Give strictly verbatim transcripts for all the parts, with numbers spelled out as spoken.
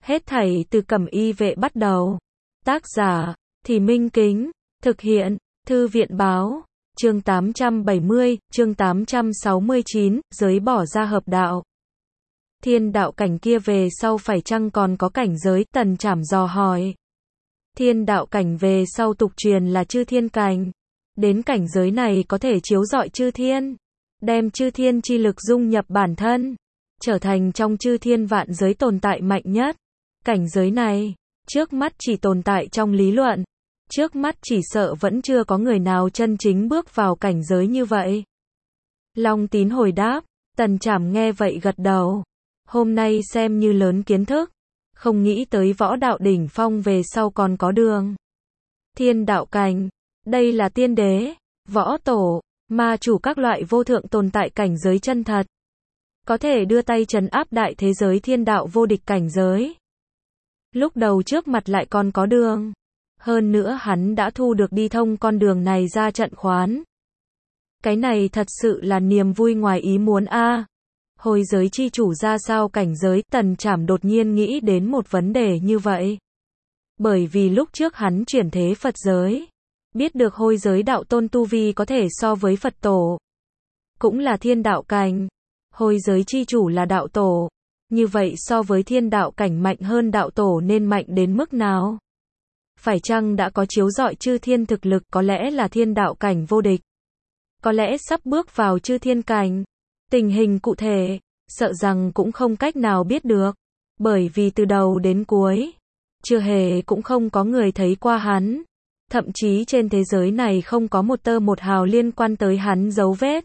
Hết thảy từ Cẩm Y Vệ bắt đầu. Tác giả, Thì Minh Kính. Thực hiện, Thư viện báo. Chương tám trăm bảy mươi, chương tám trăm sáu mươi chín, giới bỏ ra hợp đạo. Thiên đạo cảnh kia về sau phải chăng còn có cảnh giới? Tần Trảm dò hỏi. Thiên đạo cảnh về sau tục truyền là chư thiên cảnh. Đến cảnh giới này có thể chiếu rọi chư thiên, đem chư thiên chi lực dung nhập bản thân, trở thành trong chư thiên vạn giới tồn tại mạnh nhất. Cảnh giới này, trước mắt chỉ tồn tại trong lý luận. Trước mắt chỉ sợ vẫn chưa có người nào chân chính bước vào cảnh giới như vậy. Long Tín hồi đáp. Tần Trảm nghe vậy gật đầu. Hôm nay xem như lớn kiến thức. Không nghĩ tới võ đạo đỉnh phong về sau còn có đường. Thiên đạo cảnh. Đây là tiên đế, võ tổ, ma chủ các loại vô thượng tồn tại cảnh giới chân thật. Có thể đưa tay trấn áp đại thế giới thiên đạo vô địch cảnh giới. Lúc đầu trước mặt lại còn có đường. Hơn nữa hắn đã thu được đi thông con đường này ra trận khoán. Cái này thật sự là niềm vui ngoài ý muốn a. À, hồi giới chi chủ ra sao cảnh giới? Tần Trảm đột nhiên nghĩ đến một vấn đề như vậy. Bởi vì lúc trước hắn chuyển thế Phật giới, biết được hôi giới đạo tôn tu vi có thể so với Phật tổ, cũng là thiên đạo cảnh. Hôi giới chi chủ là đạo tổ, như vậy so với thiên đạo cảnh mạnh hơn đạo tổ nên mạnh đến mức nào? Phải chăng đã có chiếu rọi chư thiên thực lực? Có lẽ là thiên đạo cảnh vô địch, có lẽ sắp bước vào chư thiên cảnh. Tình hình cụ thể, sợ rằng cũng không cách nào biết được, bởi vì từ đầu đến cuối, chưa hề cũng không có người thấy qua hắn. Thậm chí trên thế giới này không có một tơ một hào liên quan tới hắn dấu vết.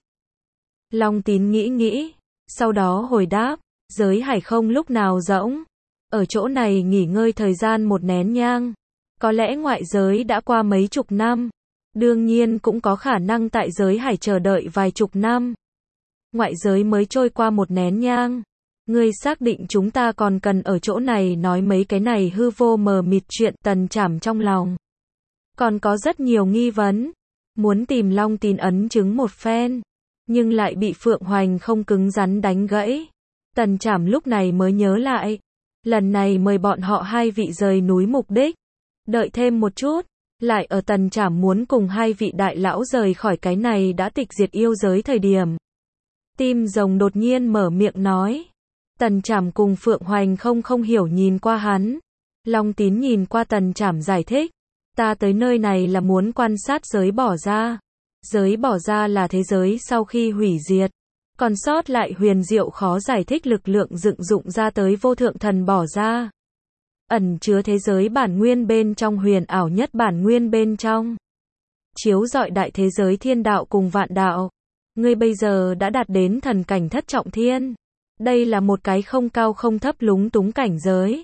Long Tín nghĩ nghĩ, sau đó hồi đáp, giới hải không lúc nào rỗng, ở chỗ này nghỉ ngơi thời gian một nén nhang. Có lẽ ngoại giới đã qua mấy chục năm, đương nhiên cũng có khả năng tại giới hải chờ đợi vài chục năm. Ngoại giới mới trôi qua một nén nhang. Ngươi xác định chúng ta còn cần ở chỗ này nói mấy cái này hư vô mờ mịt chuyện? Tần Trảm trong lòng còn có rất nhiều nghi vấn, muốn tìm Long Tín ấn chứng một phen, nhưng lại bị Phượng Hoành không cứng rắn đánh gãy. Tần Trảm lúc này mới nhớ lại, lần này mời bọn họ hai vị rời núi mục đích, đợi thêm một chút, lại ở Tần Trảm muốn cùng hai vị đại lão rời khỏi cái này đã tịch diệt yêu giới thời điểm. Tim rồng đột nhiên mở miệng nói. Tần Trảm cùng Phượng Hoành không không hiểu nhìn qua hắn. Long Tín nhìn qua Tần Trảm giải thích. Ta tới nơi này là muốn quan sát giới bỏ ra. Giới bỏ ra là thế giới sau khi hủy diệt, còn sót lại huyền diệu khó giải thích lực lượng dựng dụng ra tới vô thượng thần bỏ ra. Ẩn chứa thế giới bản nguyên bên trong, huyền ảo nhất bản nguyên bên trong, chiếu rọi đại thế giới thiên đạo cùng vạn đạo. Ngươi bây giờ đã đạt đến thần cảnh thất trọng thiên. Đây là một cái không cao không thấp lúng túng cảnh giới.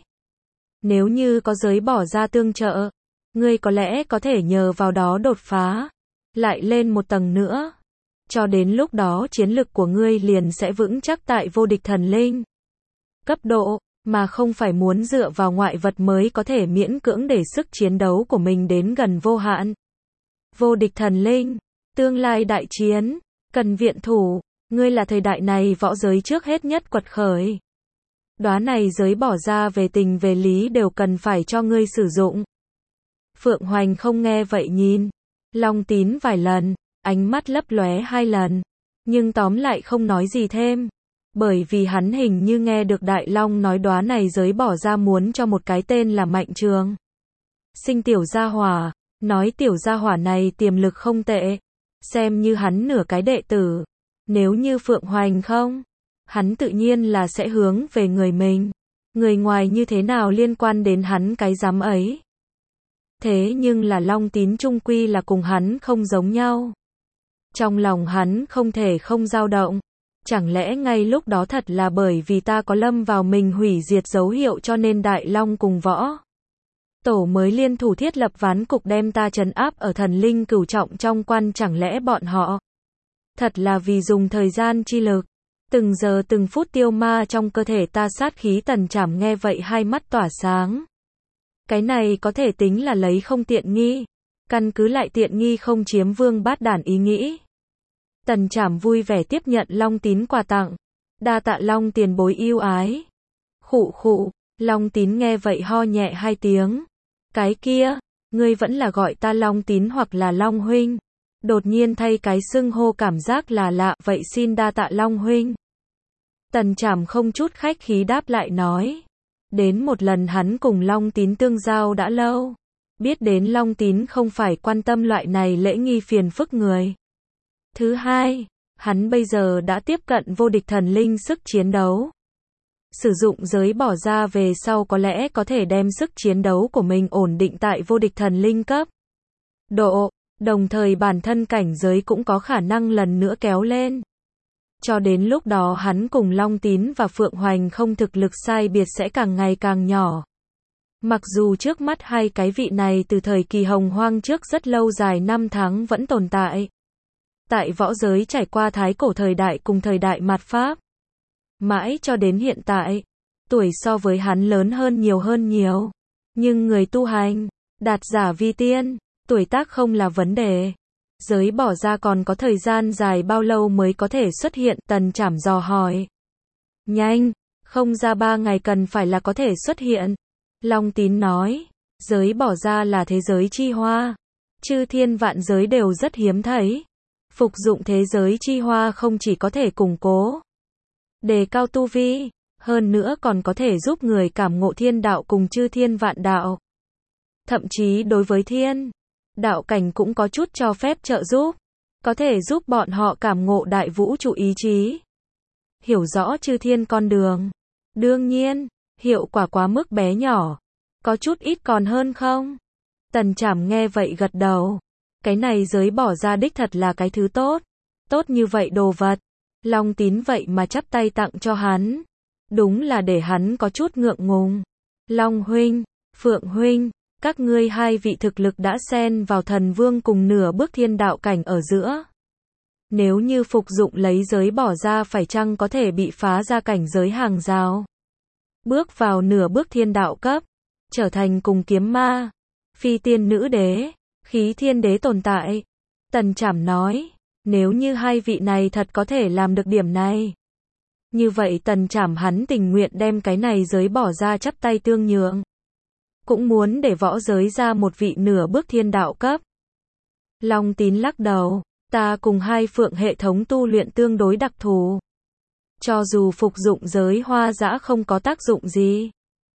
Nếu như có giới bỏ ra tương trợ, ngươi có lẽ có thể nhờ vào đó đột phá, lại lên một tầng nữa. Cho đến lúc đó chiến lực của ngươi liền sẽ vững chắc tại vô địch thần linh cấp độ, mà không phải muốn dựa vào ngoại vật mới có thể miễn cưỡng để sức chiến đấu của mình đến gần vô hạn. Vô địch thần linh, tương lai đại chiến, cần viện thủ, ngươi là thời đại này võ giới trước hết nhất quật khởi. Đóa này giới bỏ ra về tình về lý đều cần phải cho ngươi sử dụng. Phượng Hoành không nghe vậy nhìn Long Tín vài lần, ánh mắt lấp lóe hai lần, nhưng tóm lại không nói gì thêm, bởi vì hắn hình như nghe được Đại Long nói đóa này giới bỏ ra muốn cho một cái tên là Mạnh Trường Sinh tiểu gia hỏa, nói tiểu gia hỏa này tiềm lực không tệ, xem như hắn nửa cái đệ tử. Nếu như Phượng Hoành không, hắn tự nhiên là sẽ hướng về người mình. Người ngoài như thế nào liên quan đến hắn cái dám ấy. Thế nhưng là Long Tín chung quy là cùng hắn không giống nhau. Trong lòng hắn không thể không dao động. Chẳng lẽ ngay lúc đó thật là bởi vì ta có lâm vào mình hủy diệt dấu hiệu cho nên Đại Long cùng võ tổ mới liên thủ thiết lập ván cục đem ta trấn áp ở thần linh cửu trọng trong quan? Chẳng lẽ bọn họ thật là vì dùng thời gian chi lực, từng giờ từng phút tiêu ma trong cơ thể ta sát khí? Tần Trảm nghe vậy hai mắt tỏa sáng. Cái này có thể tính là lấy không tiện nghi, căn cứ lại tiện nghi không chiếm vương bát đản ý nghĩ. Tần Trảm vui vẻ tiếp nhận Long Tín quà tặng. Đa tạ Long tiền bối yêu ái. Khụ khụ, Long Tín nghe vậy ho nhẹ hai tiếng. Cái kia, ngươi vẫn là gọi ta Long Tín hoặc là Long huynh. Đột nhiên thay cái xưng hô cảm giác là lạ, vậy xin đa tạ Long huynh. Tần Trảm không chút khách khí đáp lại nói. Đến một lần hắn cùng Long Tín tương giao đã lâu. Biết đến Long Tín không phải quan tâm loại này lễ nghi phiền phức người. Thứ hai, hắn bây giờ đã tiếp cận vô địch thần linh sức chiến đấu. Sử dụng giới bỏ ra về sau có lẽ có thể đem sức chiến đấu của mình ổn định tại vô địch thần linh cấp độ, đồng thời bản thân cảnh giới cũng có khả năng lần nữa kéo lên. Cho đến lúc đó hắn cùng Long Tín và Phượng Hoành không thực lực sai biệt sẽ càng ngày càng nhỏ. Mặc dù trước mắt hai cái vị này từ thời kỳ hồng hoang trước rất lâu dài năm tháng vẫn tồn tại. Tại võ giới trải qua thái cổ thời đại cùng thời đại mạt Pháp. Mãi cho đến hiện tại, tuổi so với hắn lớn hơn nhiều hơn nhiều. Nhưng người tu hành, đạt giả vi tiên, tuổi tác không là vấn đề. Giới bỏ ra còn có thời gian dài bao lâu mới có thể xuất hiện, Tần Trảm dò hỏi. Nhanh, không ra ba ngày cần phải là có thể xuất hiện. Long Tín nói, giới bỏ ra là thế giới chi hoa. Chư thiên vạn giới đều rất hiếm thấy. Phục dụng thế giới chi hoa không chỉ có thể củng cố, đề cao tu vi, hơn nữa còn có thể giúp người cảm ngộ thiên đạo cùng chư thiên vạn đạo. Thậm chí đối với thiên đạo cảnh cũng có chút cho phép trợ giúp, có thể giúp bọn họ cảm ngộ đại vũ trụ ý chí, hiểu rõ chư thiên con đường. Đương nhiên, hiệu quả quá mức bé nhỏ, có chút ít còn hơn không? Tần Trảm nghe vậy gật đầu. Cái này giới bỏ ra đích thật là cái thứ tốt. Tốt như vậy đồ vật. Long Tín vậy mà chắp tay tặng cho hắn. Đúng là để hắn có chút ngượng ngùng. Long huynh, Phượng huynh, các ngươi hai vị thực lực đã xen vào thần vương cùng nửa bước thiên đạo cảnh ở giữa. Nếu như phục dụng lấy giới bỏ ra phải chăng có thể bị phá ra cảnh giới hàng rào. Bước vào nửa bước thiên đạo cấp, trở thành cùng kiếm ma, phi tiên nữ đế, khí thiên đế tồn tại. Tần Trảm nói, nếu như hai vị này thật có thể làm được điểm này. Như vậy Tần Trảm hắn tình nguyện đem cái này giới bỏ ra chắp tay tương nhượng. Cũng muốn để võ giới ra một vị nửa bước thiên đạo cấp. Long Tín lắc đầu, ta cùng hai phượng hệ thống tu luyện tương đối đặc thù. Cho dù phục dụng giới hoa dã không có tác dụng gì.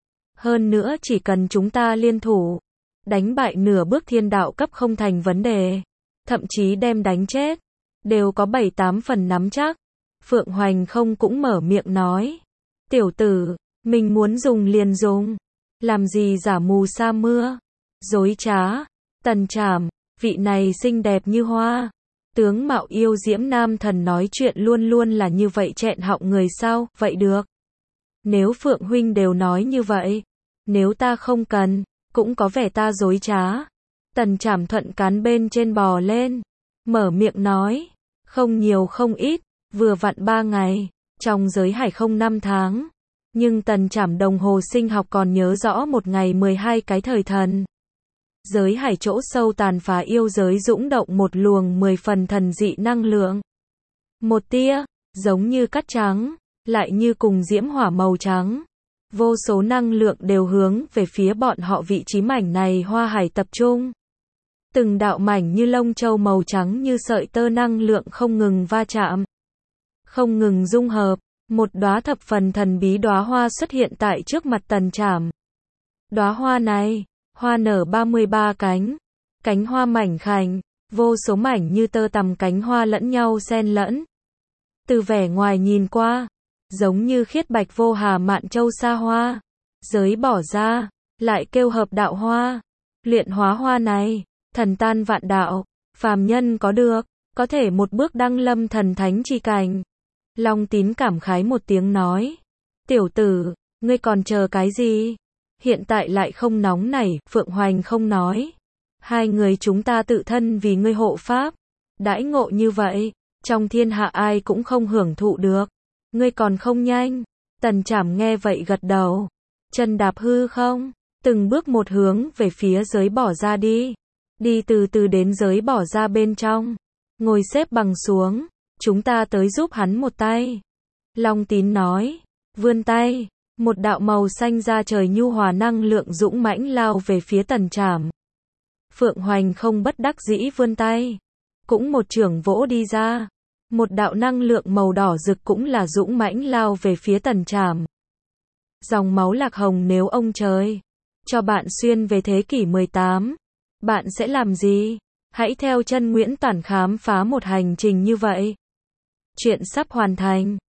Hơn nữa chỉ cần chúng ta liên thủ, đánh bại nửa bước thiên đạo cấp không thành vấn đề. Thậm chí đem đánh chết, đều có bảy tám phần nắm chắc. Phượng Hoành không cũng mở miệng nói. Tiểu tử, mình muốn dùng liền dùng. Làm gì giả mù sa mưa. Dối trá. Tần Trảm, vị này xinh đẹp như hoa. Tướng mạo yêu diễm nam thần nói chuyện luôn luôn là như vậy chẹn họng người sao, vậy được. Nếu Phượng huynh đều nói như vậy, nếu ta không cần, cũng có vẻ ta dối trá. Tần Trảm thuận cán bên trên bò lên, mở miệng nói, không nhiều không ít, vừa vặn ba ngày, trong giới hải không năm tháng. Nhưng Tần Trảm đồng hồ sinh học còn nhớ rõ một ngày mười hai cái thời thần. Giới hải chỗ sâu tàn phá yêu giới dũng động một luồng mười phần thần dị năng lượng. Một tia, giống như cát trắng, lại như cùng diễm hỏa màu trắng. Vô số năng lượng đều hướng về phía bọn họ vị trí mảnh này hoa hải tập trung. Từng đạo mảnh như lông châu màu trắng như sợi tơ năng lượng không ngừng va chạm. Không ngừng dung hợp, một đóa thập phần thần bí đóa hoa xuất hiện tại trước mặt Tần Trảm. Đóa hoa này, hoa nở ba mươi ba cánh, cánh hoa mảnh khảnh, vô số mảnh như tơ tằm cánh hoa lẫn nhau xen lẫn. Từ vẻ ngoài nhìn qua, giống như khiết bạch vô hà mạn châu sa hoa, giới bỏ ra, lại kêu hợp đạo hoa. Luyện hóa hoa này, thần tan vạn đạo, phàm nhân có được, có thể một bước đăng lâm thần thánh chi cảnh. Long Tín cảm khái một tiếng nói, tiểu tử, ngươi còn chờ cái gì? Hiện tại lại không nóng nảy, Phượng Hoành không nói. Hai người chúng ta tự thân vì ngươi hộ pháp. Đãi ngộ như vậy, trong thiên hạ ai cũng không hưởng thụ được. Ngươi còn không nhanh. Tần Trảm nghe vậy gật đầu. Chân đạp hư không, từng bước một hướng về phía giới bỏ ra đi. Đi từ từ đến giới bỏ ra bên trong. Ngồi xếp bằng xuống, chúng ta tới giúp hắn một tay. Long Tín nói, vươn tay, Một đạo màu xanh da trời nhu hòa năng lượng dũng mãnh lao về phía Tần Trảm. Phượng Hoành không bất đắc dĩ vươn tay, cũng một chưởng vỗ đi ra. Một đạo năng lượng màu đỏ rực cũng là dũng mãnh lao về phía Tần Trảm. Dòng máu lạc hồng, nếu ông trời cho bạn xuyên về thế kỷ mười tám, bạn sẽ làm gì? Hãy theo chân Nguyễn Toản khám phá một hành trình như vậy. Chuyện sắp hoàn thành.